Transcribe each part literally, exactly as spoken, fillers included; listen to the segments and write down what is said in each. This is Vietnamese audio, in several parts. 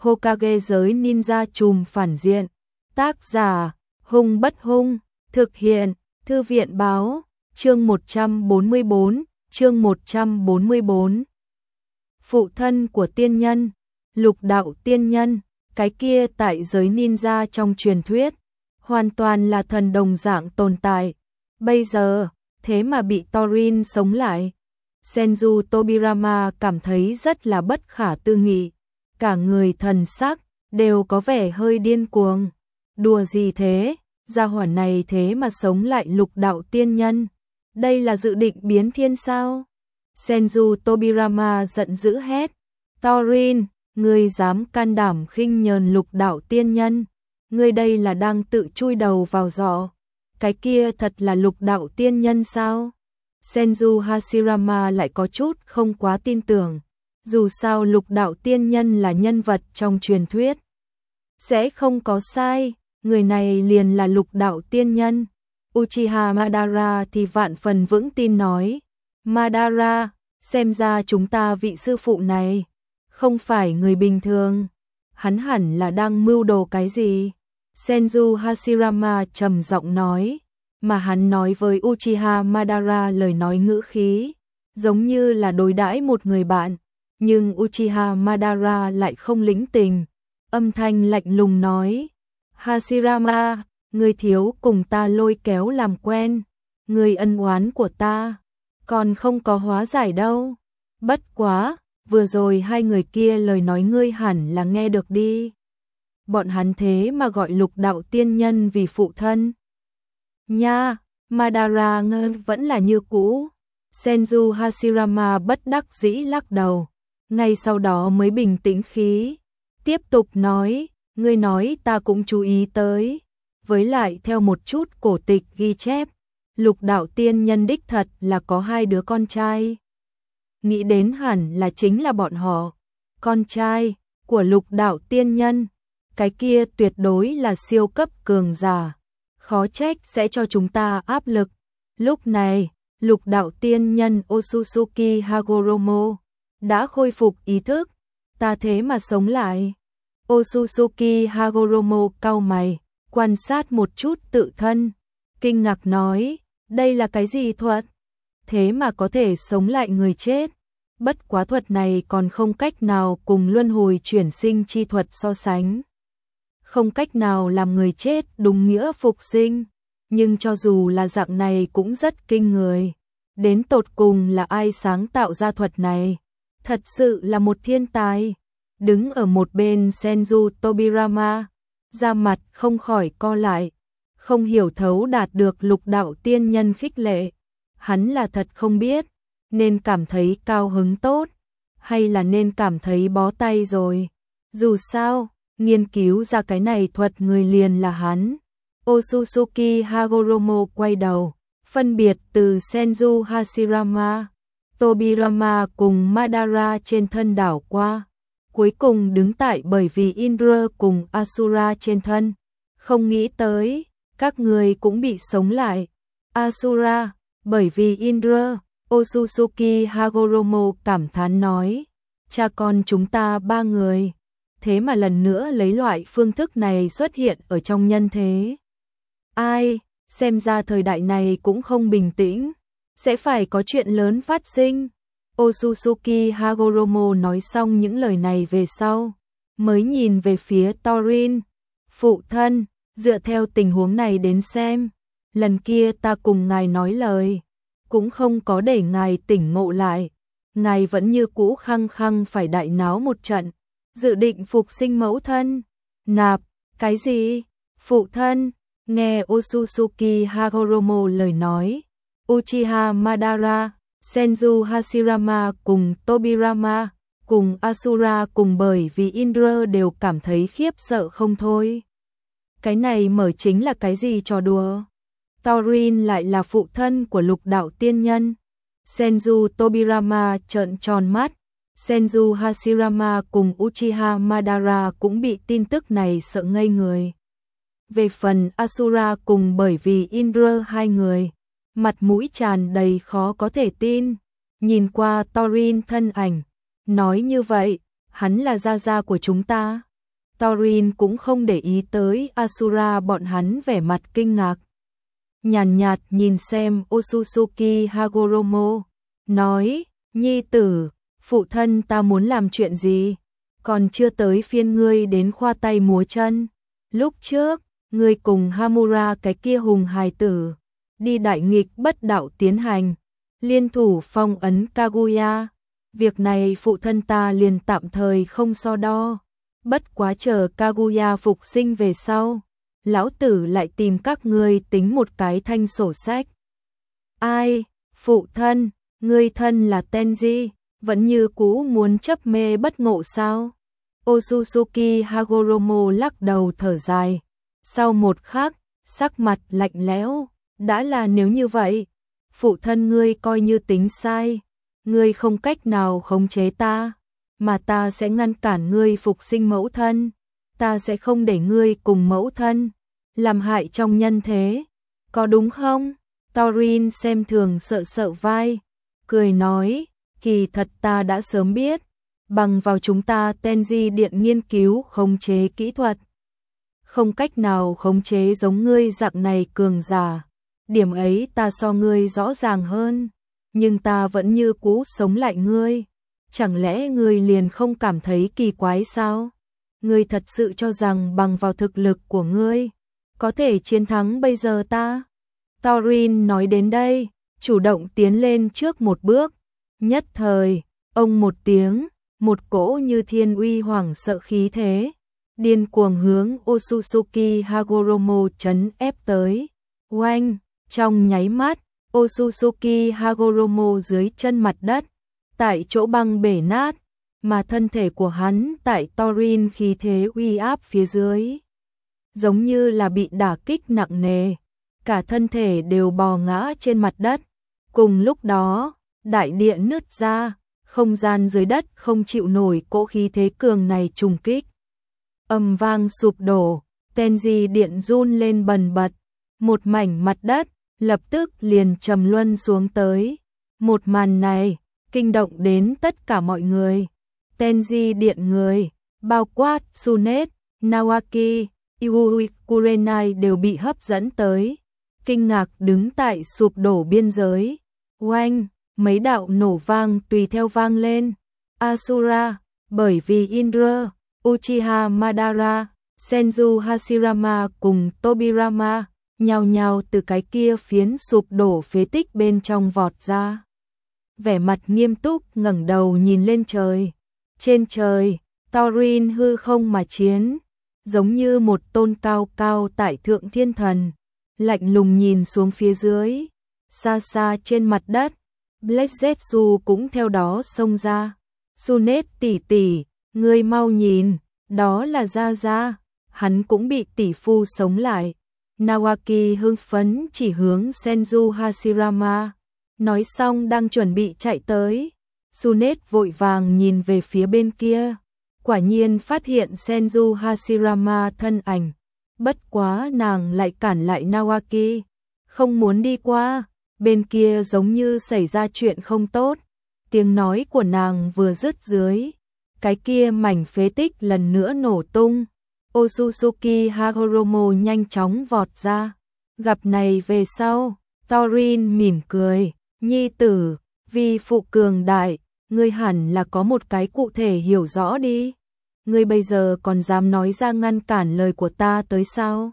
Hokage giới ninja trùm phản diện. Tác giả, Hung Bất Hung, thực hiện, Thư viện báo, chương một trăm bốn mươi bốn, chương một trăm bốn mươi bốn. Phụ thân của tiên nhân, Lục đạo tiên nhân, cái kia tại giới ninja trong truyền thuyết, hoàn toàn là thần đồng dạng tồn tại. Bây giờ, thế mà bị Thorin sống lại. Senju Tobirama cảm thấy rất là bất khả tư nghị, cả người thần sắc đều có vẻ hơi điên cuồng. Đùa gì thế, gia hỏa này thế mà sống lại lục đạo tiên nhân, đây là dự định biến thiên sao? Senju Tobirama giận dữ hét, Thorin, ngươi dám can đảm khinh nhờn lục đạo tiên nhân, ngươi đây là đang tự chui đầu vào giỏ. Cái kia thật là lục đạo tiên nhân sao? Senju Hashirama lại có chút không quá tin tưởng, dù sao lục đạo tiên nhân là nhân vật trong truyền thuyết, sẽ không có sai, người này liền là lục đạo tiên nhân. Uchiha Madara thì vạn phần vững tin nói, Madara, xem ra chúng ta vị sư phụ này không phải người bình thường, hắn hẳn là đang mưu đồ cái gì. Senju Hashirama trầm giọng nói, mà hắn nói với Uchiha Madara lời nói ngữ khí giống như là đối đãi một người bạn, nhưng Uchiha Madara lại không lĩnh tình, âm thanh lạnh lùng nói, Hashirama, ngươi thiếu cùng ta lôi kéo làm quen, ngươi ân oán của ta còn không có hóa giải đâu. Bất quá, vừa rồi hai người kia lời nói ngươi hẳn là nghe được đi. Bọn hắn thế mà gọi lục đạo tiên nhân vì phụ thân. Nha, Madara ngơ vẫn là như cũ. Senju Hashirama bất đắc dĩ lắc đầu, ngay sau đó mới bình tĩnh khí, tiếp tục nói, ngươi nói ta cũng chú ý tới, với lại theo một chút cổ tịch ghi chép, lục đạo tiên nhân đích thật là có hai đứa con trai. Nghĩ đến hẳn là chính là bọn họ, con trai của lục đạo tiên nhân, cái kia tuyệt đối là siêu cấp cường giả, khó trách sẽ cho chúng ta áp lực. Lúc này, lục đạo tiên nhân Otsutsuki Hagoromo đã khôi phục ý thức, ta thế mà sống lại. Otsutsuki Hagoromo cau mày, quan sát một chút tự thân, kinh ngạc nói, đây là cái gì thuật? Thế mà có thể sống lại người chết. Bất quá thuật này còn không cách nào cùng luân hồi chuyển sinh chi thuật so sánh. Không cách nào làm người chết đúng nghĩa phục sinh, nhưng cho dù là dạng này cũng rất kinh người. Đến tột cùng là ai sáng tạo ra thuật này? Thật sự là một thiên tài. Đứng ở một bên Senju Tobirama, da mặt không khỏi co lại, không hiểu thấu đạt được lục đạo tiên nhân khích lệ. Hắn là thật không biết, nên cảm thấy cao hứng tốt, hay là nên cảm thấy bó tay rồi. Dù sao, nghiên cứu ra cái này thuật người liền là hắn. Otsutsuki Hagoromo quay đầu, phân biệt từ Senju Hashirama, Tobirama cùng Madara trên thân đảo qua, cuối cùng đứng tại bởi vì Indra cùng Asura trên thân. Không nghĩ tới, các người cũng bị sống lại. Asura, bởi vì Indra, Otsutsuki Hagoromo cảm thán nói, cha con chúng ta ba người, thế mà lần nữa lấy loại phương thức này xuất hiện ở trong nhân thế. Ai, xem ra thời đại này cũng không bình tĩnh, sẽ phải có chuyện lớn phát sinh. Otsutsuki Hagoromo nói xong những lời này về sau, mới nhìn về phía Thorin. Phụ thân, dựa theo tình huống này đến xem, lần kia ta cùng ngài nói lời, cũng không có để ngài tỉnh ngộ lại. Ngài vẫn như cũ khăng khăng phải đại náo một trận, dự định phục sinh mẫu thân. Nạp, cái gì? Phụ thân, nghe Otsutsuki Hagoromo lời nói, Uchiha Madara, Senju Hashirama cùng Tobirama, cùng Asura cùng bởi vì Indra đều cảm thấy khiếp sợ không thôi. Cái này mở chính là cái gì trò đùa? Thorin lại là phụ thân của lục đạo tiên nhân. Senju Tobirama trợn tròn mắt, Senju Hashirama cùng Uchiha Madara cũng bị tin tức này sợ ngây người. Về phần Asura cùng bởi vì Indra hai người, mặt mũi tràn đầy khó có thể tin, nhìn qua Thorin thân ảnh, nói như vậy, hắn là gia gia của chúng ta. Thorin cũng không để ý tới Asura bọn hắn vẻ mặt kinh ngạc. Nhàn nhạt nhìn xem Otsutsuki Hagoromo, nói, nhi tử, phụ thân ta muốn làm chuyện gì? Còn chưa tới phiên ngươi đến khoa tay múa chân. Lúc trước, ngươi cùng Hamura cái kia hùng hài tử, đi đại nghịch bất đạo tiến hành, liên thủ phong ấn Kaguya. Việc này phụ thân ta liền tạm thời không so đo. Bất quá chờ Kaguya phục sinh về sau, lão tử lại tìm các ngươi tính một cái thanh sổ sách. Ai, phụ thân, ngươi thân là Tenji, vẫn như cũ muốn chấp mê bất ngộ sao? Otsutsuki Hagoromo lắc đầu thở dài. Sau một khắc, sắc mặt lạnh lẽo, đã là nếu như vậy, phụ thân ngươi coi như tính sai, ngươi không cách nào khống chế ta, mà ta sẽ ngăn cản ngươi phục sinh mẫu thân, ta sẽ không để ngươi cùng mẫu thân làm hại trong nhân thế, có đúng không? Thorin xem thường sợ sợ vai, cười nói, kỳ thật ta đã sớm biết, bằng vào chúng ta Tenji Điện nghiên cứu khống chế kỹ thuật, không cách nào khống chế giống ngươi dạng này cường giả, điểm ấy ta so ngươi rõ ràng hơn, nhưng ta vẫn như cũ sống lại ngươi, chẳng lẽ ngươi liền không cảm thấy kỳ quái sao? Ngươi thật sự cho rằng bằng vào thực lực của ngươi, có thể chiến thắng bây giờ ta? Thorin nói đến đây, chủ động tiến lên trước một bước, nhất thời, ông một tiếng, một cỗ như thiên uy hoàng sợ khí thế, điên cuồng hướng Otsutsuki Hagoromo trấn ép tới. Oanh, trong nháy mắt, Otsutsuki Hagoromo dưới chân mặt đất, tại chỗ băng bể nát, mà thân thể của hắn tại Thorin khí thế uy áp phía dưới, giống như là bị đả kích nặng nề, cả thân thể đều bò ngã trên mặt đất. Cùng lúc đó, đại địa nứt ra, không gian dưới đất không chịu nổi cỗ khí thế cường này trùng kích. Âm vang sụp đổ, Tenji Điện run lên bần bật, một mảnh mặt đất lập tức liền trầm luân xuống tới. Một màn này kinh động đến tất cả mọi người. Tenji Điện người, bao quát Tsunade, Nawaki, Iui Kurenai đều bị hấp dẫn tới, kinh ngạc đứng tại sụp đổ biên giới. Oanh, mấy đạo nổ vang tùy theo vang lên. Asura, bởi vì Indra, Uchiha Madara, Senju Hashirama cùng Tobirama nhao nhao từ cái kia phiến sụp đổ phế tích bên trong vọt ra. Vẻ mặt nghiêm túc ngẩng đầu nhìn lên trời. Trên trời, Thorin hư không mà chiến, giống như một tôn cao cao tại thượng thiên thần, lạnh lùng nhìn xuống phía dưới. Xa xa trên mặt đất, Black Zetsu cũng theo đó xông ra. Tsunade tỷ tỷ, ngươi mau nhìn, đó là Gia Gia, hắn cũng bị tỷ phu sống lại. Nawaki hưng phấn chỉ hướng Senju Hashirama, nói xong đang chuẩn bị chạy tới. Tsunade vội vàng nhìn về phía bên kia, quả nhiên phát hiện Senju Hashirama thân ảnh, bất quá nàng lại cản lại Nawaki, không muốn đi qua, bên kia giống như xảy ra chuyện không tốt. Tiếng nói của nàng vừa dứt dưới, cái kia mảnh phế tích lần nữa nổ tung. Otsutsuki Hagoromo nhanh chóng vọt ra. Gặp này về sau, Thorin mỉm cười, nhi tử, vì phụ cường đại, ngươi hẳn là có một cái cụ thể hiểu rõ đi. Ngươi bây giờ còn dám nói ra ngăn cản lời của ta tới sao?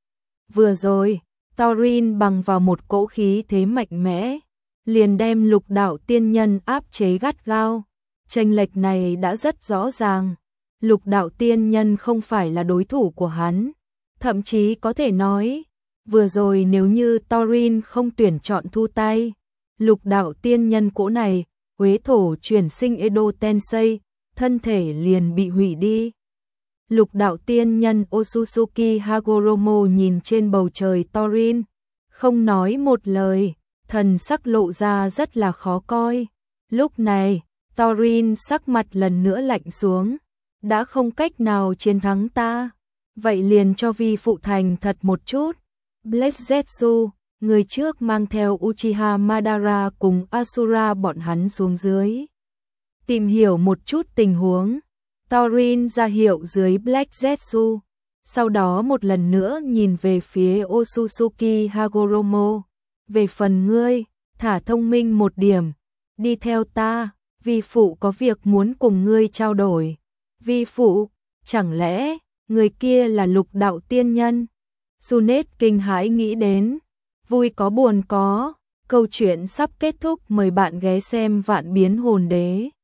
Vừa rồi, Thorin bằng vào một cỗ khí thế mạnh mẽ, liền đem Lục Đạo Tiên Nhân áp chế gắt gao. Chênh lệch này đã rất rõ ràng. Lục Đạo Tiên Nhân không phải là đối thủ của hắn, thậm chí có thể nói, vừa rồi nếu như Thorin không tuyển chọn thu tay, Lục Đạo Tiên Nhân cỗ này, Huế thổ chuyển sinh Edo Tensei, thân thể liền bị hủy đi. Lục Đạo Tiên Nhân Otsutsuki Hagoromo nhìn trên bầu trời Thorin, không nói một lời, thần sắc lộ ra rất là khó coi. Lúc này, Thorin sắc mặt lần nữa lạnh xuống, đã không cách nào chiến thắng ta, vậy liền cho vi phụ thành thật một chút. Black Zetsu, người trước mang theo Uchiha Madara cùng Asura bọn hắn xuống dưới, tìm hiểu một chút tình huống. Thorin ra hiệu dưới Black Zetsu, sau đó một lần nữa nhìn về phía Otsutsuki Hagoromo. Về phần ngươi, thả thông minh một điểm, đi theo ta, vi phụ có việc muốn cùng ngươi trao đổi. Vi phụ, chẳng lẽ, người kia là Lục đạo tiên nhân? Junet kinh hãi nghĩ đến, vui có buồn có, câu chuyện sắp kết thúc, mời bạn ghé xem Vạn Biến Hồn Đế.